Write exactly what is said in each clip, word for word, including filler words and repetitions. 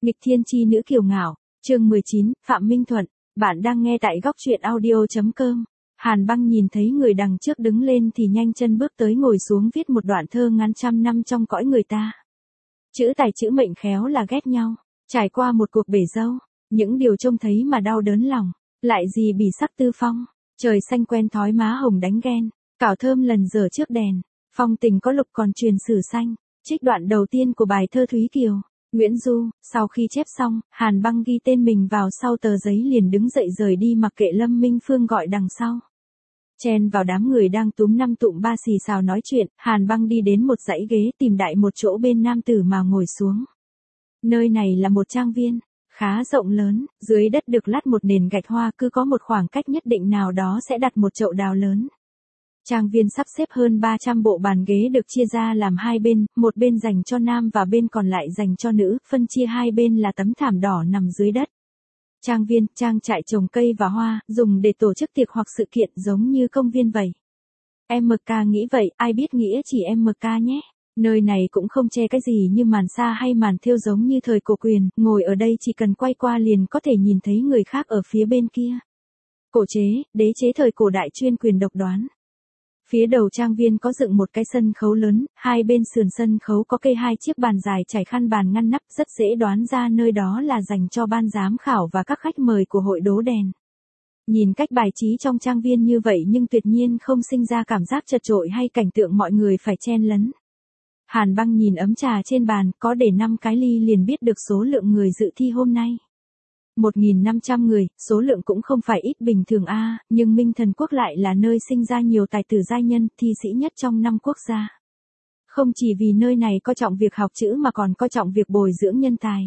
Nghịch thiên chi nữ kiều ngạo, chương mười chín, Phạm Minh Thuận, bạn đang nghe tại góc truyện audio.com. Hàn Băng nhìn thấy người đằng trước đứng lên thì nhanh chân bước tới ngồi xuống viết một đoạn thơ ngắn trăm năm trong cõi người ta. Chữ tài chữ mệnh khéo là ghét nhau, trải qua một cuộc bể dâu, những điều trông thấy mà đau đớn lòng, lại gì bỉ sắc tư phong, trời xanh quen thói má hồng đánh ghen, cảo thơm lần giờ trước đèn, phong tình có lục còn truyền sử xanh. Trích đoạn đầu tiên của bài thơ Thúy Kiều, Nguyễn Du. Sau khi chép xong, Hàn Băng ghi tên mình vào sau tờ giấy liền đứng dậy rời đi mặc kệ Lâm Minh Phương gọi đằng sau. Chen vào đám người đang túm năm tụm ba xì xào nói chuyện, Hàn Băng đi đến một dãy ghế tìm đại một chỗ bên nam tử mà ngồi xuống. Nơi này là một trang viên, khá rộng lớn, dưới đất được lát một nền gạch hoa, cứ có một khoảng cách nhất định nào đó sẽ đặt một chậu đào lớn. Trang viên sắp xếp hơn ba trăm bộ bàn ghế được chia ra làm hai bên, một bên dành cho nam và bên còn lại dành cho nữ, phân chia hai bên là tấm thảm đỏ nằm dưới đất. Trang viên, trang trại trồng cây và hoa, dùng để tổ chức tiệc hoặc sự kiện giống như công viên vậy. em ca nghĩ vậy, ai biết nghĩa chỉ em ca nhé. Nơi này cũng không che cái gì như màn sa hay màn thêu giống như thời cổ quyền, ngồi ở đây chỉ cần quay qua liền có thể nhìn thấy người khác ở phía bên kia. Cổ chế, đế chế thời cổ đại chuyên quyền độc đoán. Phía đầu trang viên có dựng một cái sân khấu lớn, hai bên sườn sân khấu có kê hai chiếc bàn dài trải khăn bàn ngăn nắp, rất dễ đoán ra nơi đó là dành cho ban giám khảo và các khách mời của hội đố đèn. Nhìn cách bài trí trong trang viên như vậy nhưng tuyệt nhiên không sinh ra cảm giác chật chội hay cảnh tượng mọi người phải chen lấn. Hàn Băng nhìn ấm trà trên bàn, có để năm cái ly liền biết được số lượng người dự thi hôm nay. một nghìn năm trăm người, số lượng cũng không phải ít bình thường a, à, nhưng Minh Thần Quốc lại là nơi sinh ra nhiều tài tử giai nhân, thi sĩ nhất trong năm quốc gia. Không chỉ vì nơi này coi trọng việc học chữ mà còn coi trọng việc bồi dưỡng nhân tài.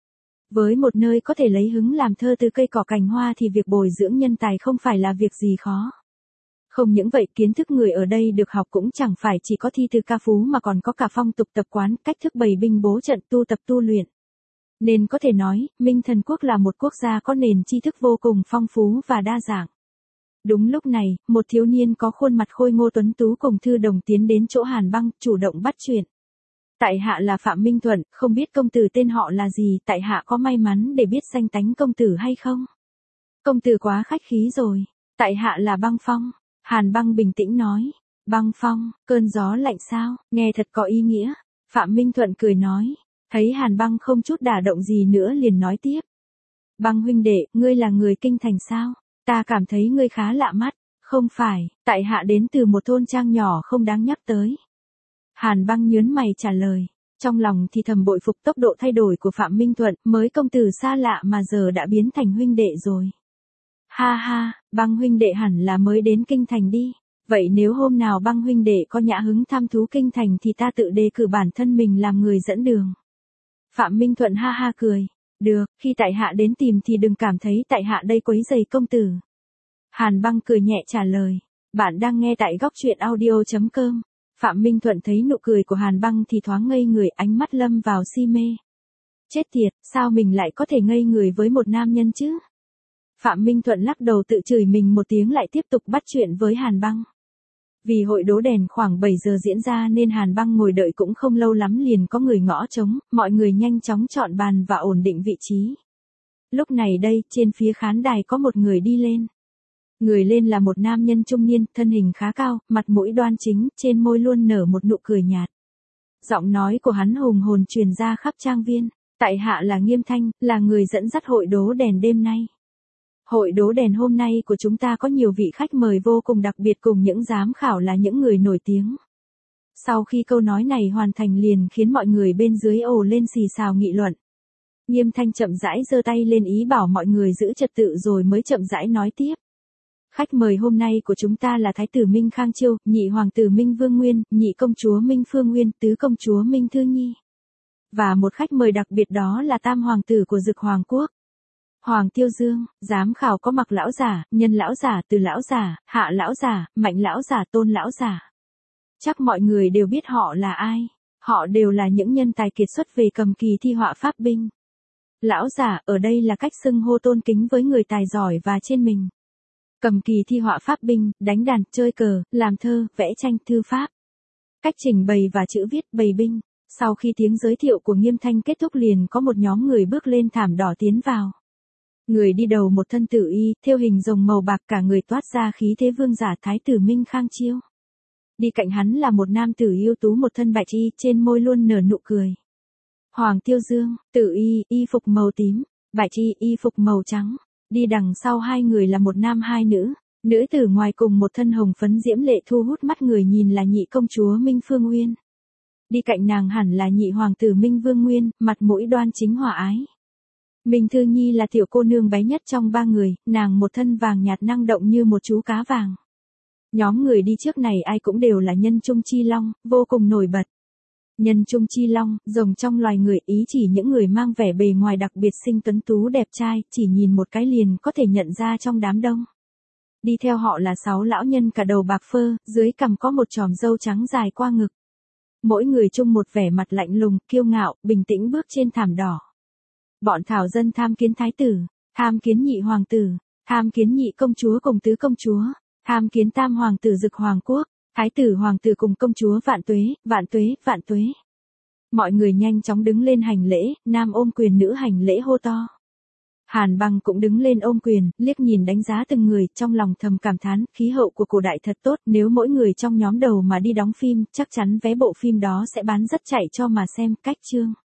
Với một nơi có thể lấy hứng làm thơ từ cây cỏ cành hoa thì việc bồi dưỡng nhân tài không phải là việc gì khó. Không những vậy, kiến thức người ở đây được học cũng chẳng phải chỉ có thi từ ca phú mà còn có cả phong tục tập quán, cách thức bày binh bố trận, tu tập tu luyện. Nên có thể nói, Minh Thần Quốc là một quốc gia có nền tri thức vô cùng phong phú và đa dạng. Đúng lúc này, một thiếu niên có khuôn mặt khôi ngô tuấn tú cùng thư đồng tiến đến chỗ Hàn Băng, chủ động bắt chuyện. Tại hạ là Phạm Minh Thuận, không biết công tử tên họ là gì, tại hạ có may mắn để biết danh tánh công tử hay không? Công tử quá khách khí rồi, tại hạ là Băng Phong. Hàn Băng bình tĩnh nói. Băng Phong, cơn gió lạnh sao, nghe thật có ý nghĩa. Phạm Minh Thuận cười nói. Thấy Hàn Băng không chút đả động gì nữa liền nói tiếp. Băng huynh đệ, ngươi là người kinh thành sao? Ta cảm thấy ngươi khá lạ mắt. Không phải, tại hạ đến từ một thôn trang nhỏ không đáng nhắc tới. Hàn Băng nhớn mày trả lời. Trong lòng thì thầm bội phục tốc độ thay đổi của Phạm Minh Thuận, mới công tử xa lạ mà giờ đã biến thành huynh đệ rồi. Ha ha, Băng huynh đệ hẳn là mới đến kinh thành đi. Vậy nếu hôm nào Băng huynh đệ có nhã hứng thăm thú kinh thành thì ta tự đề cử bản thân mình làm người dẫn đường. Phạm Minh Thuận ha ha cười. Được, khi tại hạ đến tìm thì đừng cảm thấy tại hạ đây quấy rầy công tử. Hàn Băng cười nhẹ trả lời. Bạn đang nghe tại góc truyện audio.com. Phạm Minh Thuận thấy nụ cười của Hàn Băng thì thoáng ngây người, ánh mắt lâm vào si mê. Chết tiệt, sao mình lại có thể ngây người với một nam nhân chứ? Phạm Minh Thuận lắc đầu tự chửi mình một tiếng lại tiếp tục bắt chuyện với Hàn Băng. Vì hội đố đèn khoảng bảy giờ diễn ra nên Hàn Băng ngồi đợi cũng không lâu lắm liền có người ngõ trống, mọi người nhanh chóng chọn bàn và ổn định vị trí. Lúc này đây, trên phía khán đài có một người đi lên. Người lên là một nam nhân trung niên, thân hình khá cao, mặt mũi đoan chính, trên môi luôn nở một nụ cười nhạt. Giọng nói của hắn hùng hồn truyền ra khắp trang viên. Tại hạ là Nghiêm Thanh, là người dẫn dắt hội đố đèn đêm nay. Hội đố đèn hôm nay của chúng ta có nhiều vị khách mời vô cùng đặc biệt cùng những giám khảo là những người nổi tiếng. Sau khi câu nói này hoàn thành liền khiến mọi người bên dưới ồ lên xì xào nghị luận. Nghiêm Thanh chậm rãi giơ tay lên ý bảo mọi người giữ trật tự rồi mới chậm rãi nói tiếp. Khách mời hôm nay của chúng ta là Thái tử Minh Khang Chiêu, nhị hoàng tử Minh Vương Nguyên, nhị công chúa Minh Phương Nguyên, tứ công chúa Minh Thư Nhi. Và một khách mời đặc biệt đó là tam hoàng tử của Dực Hoàng Quốc. Hoàng Tiêu Dương. Giám khảo có Mặc lão giả, Nhân lão giả, Từ lão giả, Hạ lão giả, Mạnh lão giả, Tôn lão giả. Chắc mọi người đều biết họ là ai. Họ đều là những nhân tài kiệt xuất về cầm kỳ thi họa pháp binh. Lão giả ở đây là cách xưng hô tôn kính với người tài giỏi và trên mình. Cầm kỳ thi họa pháp binh, đánh đàn, chơi cờ, làm thơ, vẽ tranh, thư pháp. Cách trình bày và chữ viết, bày binh. Sau khi tiếng giới thiệu của Nghiêm Thanh kết thúc liền có một nhóm người bước lên thảm đỏ tiến vào. Người đi đầu một thân tử y, thêu hình rồng màu bạc, cả người toát ra khí thế vương giả thái tử Minh Khang Chiêu. Đi cạnh hắn là một nam tử ưu tú một thân bạch y, trên môi luôn nở nụ cười. Hoàng Tiêu Dương, tử y, y phục màu tím, bạch y, y phục màu trắng. Đi đằng sau hai người là một nam hai nữ. Nữ tử ngoài cùng một thân hồng phấn diễm lệ thu hút mắt người nhìn là nhị công chúa Minh Phương Uyên. Đi cạnh nàng hẳn là nhị hoàng tử Minh Vương Nguyên, mặt mũi đoan chính hòa ái. Minh Thư Nhi là tiểu cô nương bé nhất trong ba người, nàng một thân vàng nhạt năng động như một chú cá vàng. Nhóm người đi trước này ai cũng đều là nhân trung chi long, vô cùng nổi bật. Nhân trung chi long, rồng trong loài người, ý chỉ những người mang vẻ bề ngoài đặc biệt xinh tuấn tú đẹp trai, chỉ nhìn một cái liền có thể nhận ra trong đám đông. Đi theo họ là sáu lão nhân cả đầu bạc phơ, dưới cằm có một chòm râu trắng dài qua ngực. Mỗi người chung một vẻ mặt lạnh lùng, kiêu ngạo, bình tĩnh bước trên thảm đỏ. Bọn thảo dân tham kiến thái tử, tham kiến nhị hoàng tử, tham kiến nhị công chúa cùng tứ công chúa, tham kiến tam hoàng tử Dực Hoàng Quốc, thái tử hoàng tử cùng công chúa vạn tuế, vạn tuế, vạn tuế. Mọi người nhanh chóng đứng lên hành lễ, nam ôm quyền nữ hành lễ hô to. Hàn Băng cũng đứng lên ôm quyền, liếc nhìn đánh giá từng người, trong lòng thầm cảm thán, khí hậu của cổ đại thật tốt, nếu mỗi người trong nhóm đầu mà đi đóng phim, chắc chắn vé bộ phim đó sẽ bán rất chạy cho mà xem. Cách chương